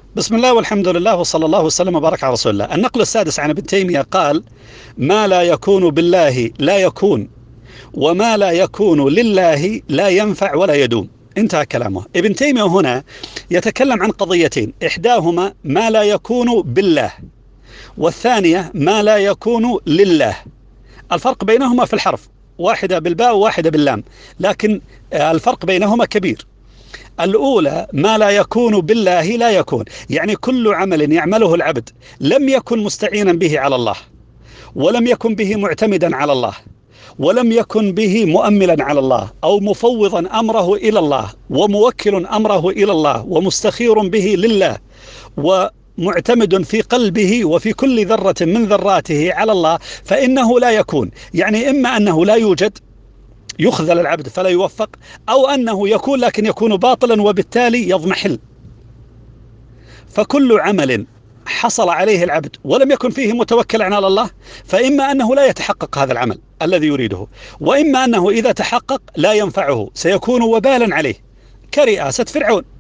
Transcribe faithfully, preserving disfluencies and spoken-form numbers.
بسم الله والحمد لله وصلى الله وسلم وبارك على رسول الله. النقل السادس عن ابن تيمية قال: ما لا يكون بالله لا يكون، وما لا يكون لله لا ينفع ولا يدوم. انتهى كلامه. ابن تيمية هنا يتكلم عن قضيتين، إحداهما ما لا يكون بالله، والثانية ما لا يكون لله. الفرق بينهما في الحرف، واحدة بالباء وواحدة باللام، لكن الفرق بينهما كبير. الأولى ما لا يكون بالله لا يكون، يعني كل عمل يعمله العبد لم يكن مستعينا به على الله، ولم يكن به معتمدا على الله، ولم يكن به مؤملا على الله، أو مفوضا أمره إلى الله، وموكل أمره إلى الله، ومستخير به لله، ومعتمد في قلبه وفي كل ذرة من ذراته على الله، فإنه لا يكون. يعني إما أنه لا يوجد، يخذل العبد فلا يوفق، أو أنه يكون لكن يكون باطلا وبالتالي يضمحل. فكل عمل حصل عليه العبد ولم يكن فيه متوكلا على الله، فإما أنه لا يتحقق هذا العمل الذي يريده، وإما أنه إذا تحقق لا ينفعه، سيكون وبالا عليه، كرئاسة فرعون.